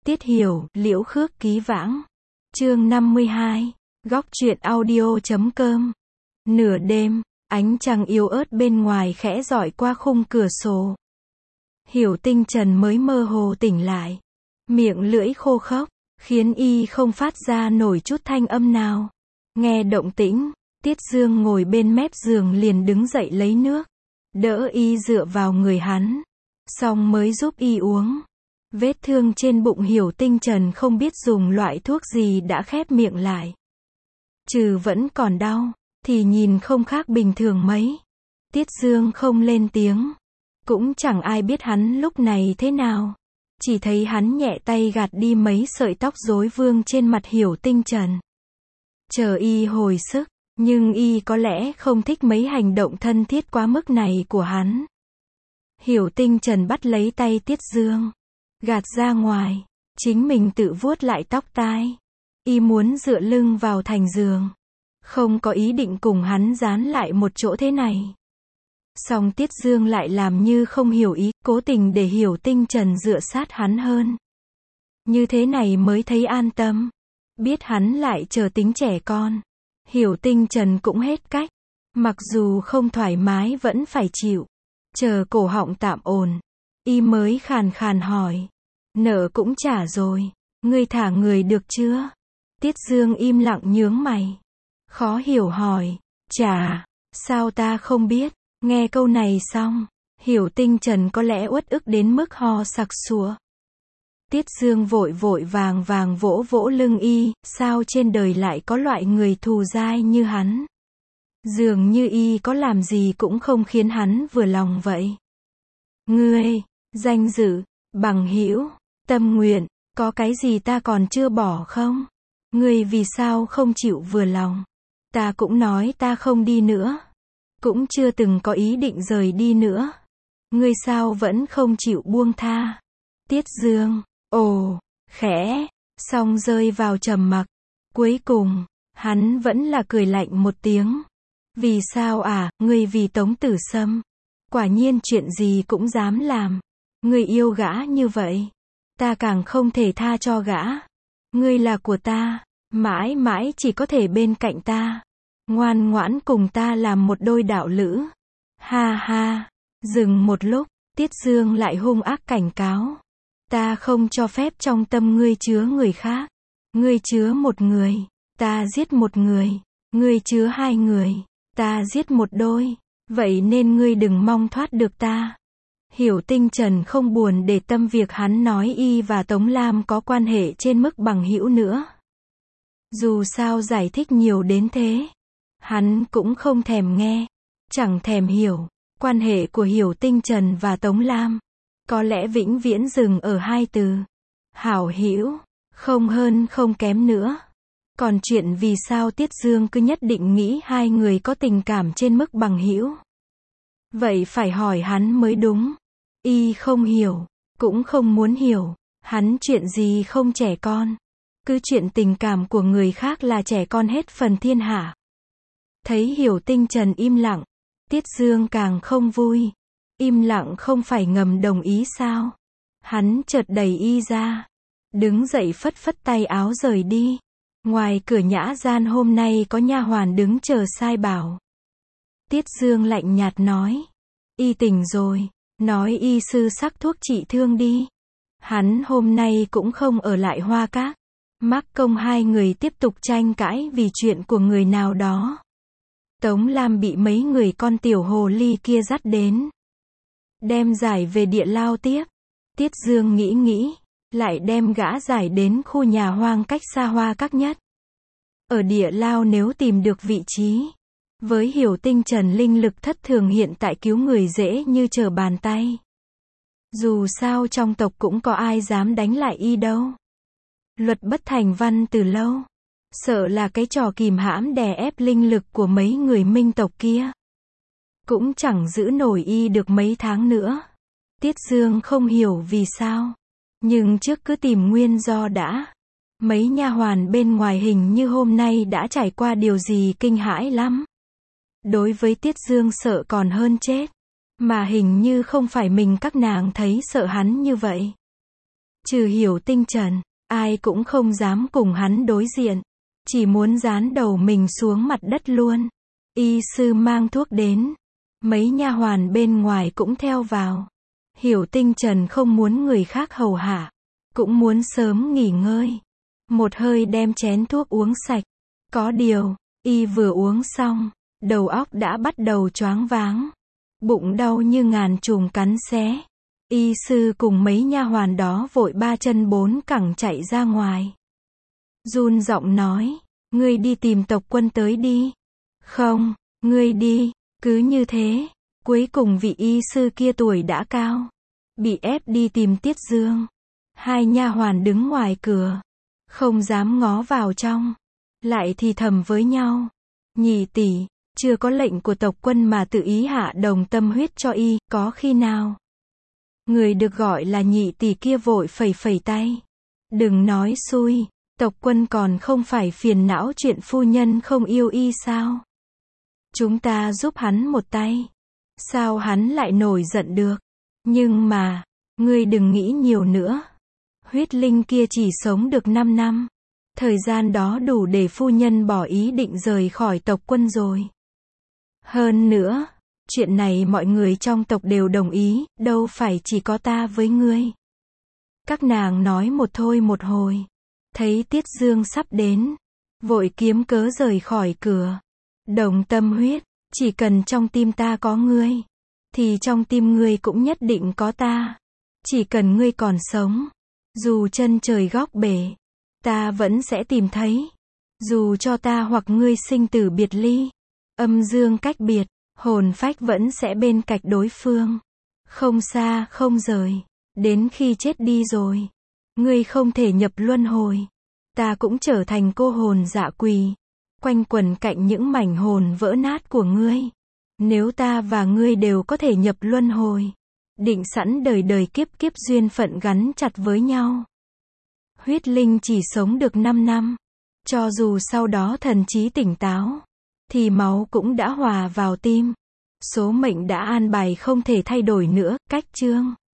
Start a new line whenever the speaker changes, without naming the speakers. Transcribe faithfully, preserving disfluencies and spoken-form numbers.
Tiết Hiểu, Liễu Khước Ký Vãng. Chương năm mươi hai. Góc truyện audio chấm com. Nửa đêm, ánh trăng yếu ớt bên ngoài khẽ rọi qua khung cửa sổ. Hiểu Tinh Trần mới mơ hồ tỉnh lại. Miệng lưỡi khô khốc, khiến y không phát ra nổi chút thanh âm nào. Nghe động tĩnh, Tiết Dương ngồi bên mép giường liền đứng dậy lấy nước, đỡ y dựa vào người hắn, xong mới giúp y uống. Vết thương trên bụng Hiểu Tinh Trần không biết dùng loại thuốc gì đã khép miệng lại. Trừ vẫn còn đau, thì nhìn không khác bình thường mấy. Tiết Dương không lên tiếng. Cũng chẳng ai biết hắn lúc này thế nào. Chỉ thấy hắn nhẹ tay gạt đi mấy sợi tóc rối vương trên mặt Hiểu Tinh Trần. Chờ y hồi sức, nhưng y có lẽ không thích mấy hành động thân thiết quá mức này của hắn. Hiểu Tinh Trần bắt lấy tay Tiết Dương, gạt ra ngoài, chính mình tự vuốt lại tóc tai. Y muốn dựa lưng vào thành giường, không có ý định cùng hắn dán lại một chỗ thế này. Song Tiết Dương lại làm như không hiểu ý, cố tình để Hiểu Tinh Trần dựa sát hắn hơn. Như thế này mới thấy an tâm. Biết hắn lại chờ tính trẻ con, Hiểu Tinh Trần cũng hết cách. Mặc dù không thoải mái vẫn phải chịu. Chờ cổ họng tạm ổn, y mới khàn khàn hỏi. Nợ cũng trả rồi, ngươi thả người được chưa? Tiết Dương im lặng nhướng mày, khó hiểu hỏi. Trả, sao ta không biết? Nghe câu này xong, Hiểu Tinh Trần có lẽ uất ức đến mức ho sặc sụa. Tiết Dương vội vội vàng vàng vỗ vỗ lưng y, sao trên đời lại có loại người thù dai như hắn? Dường như y có làm gì cũng không khiến hắn vừa lòng vậy. Ngươi, danh dự, bằng hữu, tâm nguyện, có cái gì ta còn chưa bỏ không? Ngươi vì sao không chịu vừa lòng? Ta cũng nói ta không đi nữa. Cũng chưa từng có ý định rời đi nữa. Ngươi sao vẫn không chịu buông tha? Tiết Dương, ồ, khẽ, xong rơi vào trầm mặc. Cuối cùng, hắn vẫn là cười lạnh một tiếng. Vì sao à, ngươi vì Tống Tử Sâm. Quả nhiên chuyện gì cũng dám làm. Ngươi yêu gã như vậy, ta càng không thể tha cho gã. Ngươi là của ta, mãi mãi chỉ có thể bên cạnh ta. Ngoan ngoãn cùng ta làm một đôi đạo lữ. Ha ha. Dừng một lúc, Tiết Dương lại hung ác cảnh cáo. Ta không cho phép trong tâm ngươi chứa người khác. Ngươi chứa một người, ta giết một người. Ngươi chứa hai người, ta giết một đôi. Vậy nên ngươi đừng mong thoát được ta. Hiểu Tinh Trần không buồn để tâm việc hắn nói y và Tống Lam có quan hệ trên mức bằng hữu nữa. Dù sao giải thích nhiều đến thế, hắn cũng không thèm nghe, chẳng thèm hiểu. Quan hệ của Hiểu Tinh Trần và Tống Lam có lẽ vĩnh viễn dừng ở hai từ hảo hữu, không hơn không kém nữa. Còn chuyện vì sao Tiết Dương cứ nhất định nghĩ hai người có tình cảm trên mức bằng hữu, vậy phải hỏi hắn mới đúng. Y không hiểu, cũng không muốn hiểu. Hắn chuyện gì không trẻ con. Cứ chuyện tình cảm của người khác là trẻ con hết phần thiên hạ. Thấy Hiểu Tinh Trần im lặng, Tiết Dương càng không vui. Im lặng không phải ngầm đồng ý sao? Hắn chợt đẩy y ra, đứng dậy phất phất tay áo rời đi. Ngoài cửa nhã gian hôm nay có nha hoàn đứng chờ sai bảo. Tiết Dương lạnh nhạt nói. Y tỉnh rồi, nói y sư sắc thuốc trị thương đi. Hắn hôm nay cũng không ở lại Hoa Các. Mắc công hai người tiếp tục tranh cãi vì chuyện của người nào đó. Tống Lam bị mấy người con tiểu hồ ly kia dắt đến, đem giải về địa lao tiếp. Tiết Dương nghĩ nghĩ, lại đem gã giải đến khu nhà hoang cách xa Hoa Các nhất. Ở địa lao nếu tìm được vị trí, với Hiểu Tinh Trần linh lực thất thường hiện tại cứu người dễ như trở bàn tay. Dù sao trong tộc cũng có ai dám đánh lại y đâu. Luật bất thành văn từ lâu. Sợ là cái trò kìm hãm đè ép linh lực của mấy người Minh tộc kia cũng chẳng giữ nổi y được mấy tháng nữa. Tiết Dương không hiểu vì sao, nhưng trước cứ tìm nguyên do đã. Mấy nha hoàn bên ngoài hình như hôm nay đã trải qua điều gì kinh hãi lắm. Đối với Tiết Dương sợ còn hơn chết. Mà hình như không phải mình các nàng thấy sợ hắn như vậy. Trừ Hiểu Tinh Trần, ai cũng không dám cùng hắn đối diện. Chỉ muốn dán đầu mình xuống mặt đất luôn. Y sư mang thuốc đến. Mấy nha hoàn bên ngoài cũng theo vào. Hiểu Tinh Trần không muốn người khác hầu hạ. Cũng muốn sớm nghỉ ngơi. Một hơi đem chén thuốc uống sạch. Có điều, y vừa uống xong, đầu óc đã bắt đầu choáng váng. Bụng đau như ngàn chùm cắn xé. Y sư cùng mấy nha hoàn đó vội ba chân bốn cẳng chạy ra ngoài. Run giọng nói, ngươi đi tìm tộc quân tới đi. Không, ngươi đi. Cứ như thế, cuối cùng vị y sư kia tuổi đã cao. Bị ép đi tìm Tiết Dương. Hai nha hoàn đứng ngoài cửa. Không dám ngó vào trong. Lại thì thầm với nhau. Nhị tỷ, chưa có lệnh của tộc quân mà tự ý hạ đồng tâm huyết cho y, có khi nào? Người được gọi là nhị tỷ kia vội phẩy phẩy tay. Đừng nói xui, tộc quân còn không phải phiền não chuyện phu nhân không yêu y sao? Chúng ta giúp hắn một tay. Sao hắn lại nổi giận được? Nhưng mà, ngươi đừng nghĩ nhiều nữa. Huyết linh kia chỉ sống được năm năm. Thời gian đó đủ để phu nhân bỏ ý định rời khỏi tộc quân rồi. Hơn nữa, chuyện này mọi người trong tộc đều đồng ý, đâu phải chỉ có ta với ngươi. Các nàng nói một thôi một hồi. Thấy Tiết Dương sắp đến. Vội kiếm cớ rời khỏi cửa. Đồng tâm huyết, chỉ cần trong tim ta có ngươi. Thì trong tim ngươi cũng nhất định có ta. Chỉ cần ngươi còn sống. Dù chân trời góc bể. Ta vẫn sẽ tìm thấy. Dù cho ta hoặc ngươi sinh tử biệt ly. Âm dương cách biệt. Hồn phách vẫn sẽ bên cạnh đối phương. Không xa, không rời. Đến khi chết đi rồi. Ngươi không thể nhập luân hồi. Ta cũng trở thành cô hồn dạ quỳ. Quanh quẩn cạnh những mảnh hồn vỡ nát của ngươi. Nếu ta và ngươi đều có thể nhập luân hồi. Định sẵn đời đời kiếp kiếp duyên phận gắn chặt với nhau. Huyết linh chỉ sống được năm năm. Cho dù sau đó thần trí tỉnh táo. Thì máu cũng đã hòa vào tim. Số mệnh đã an bài không thể thay đổi nữa, cách chương.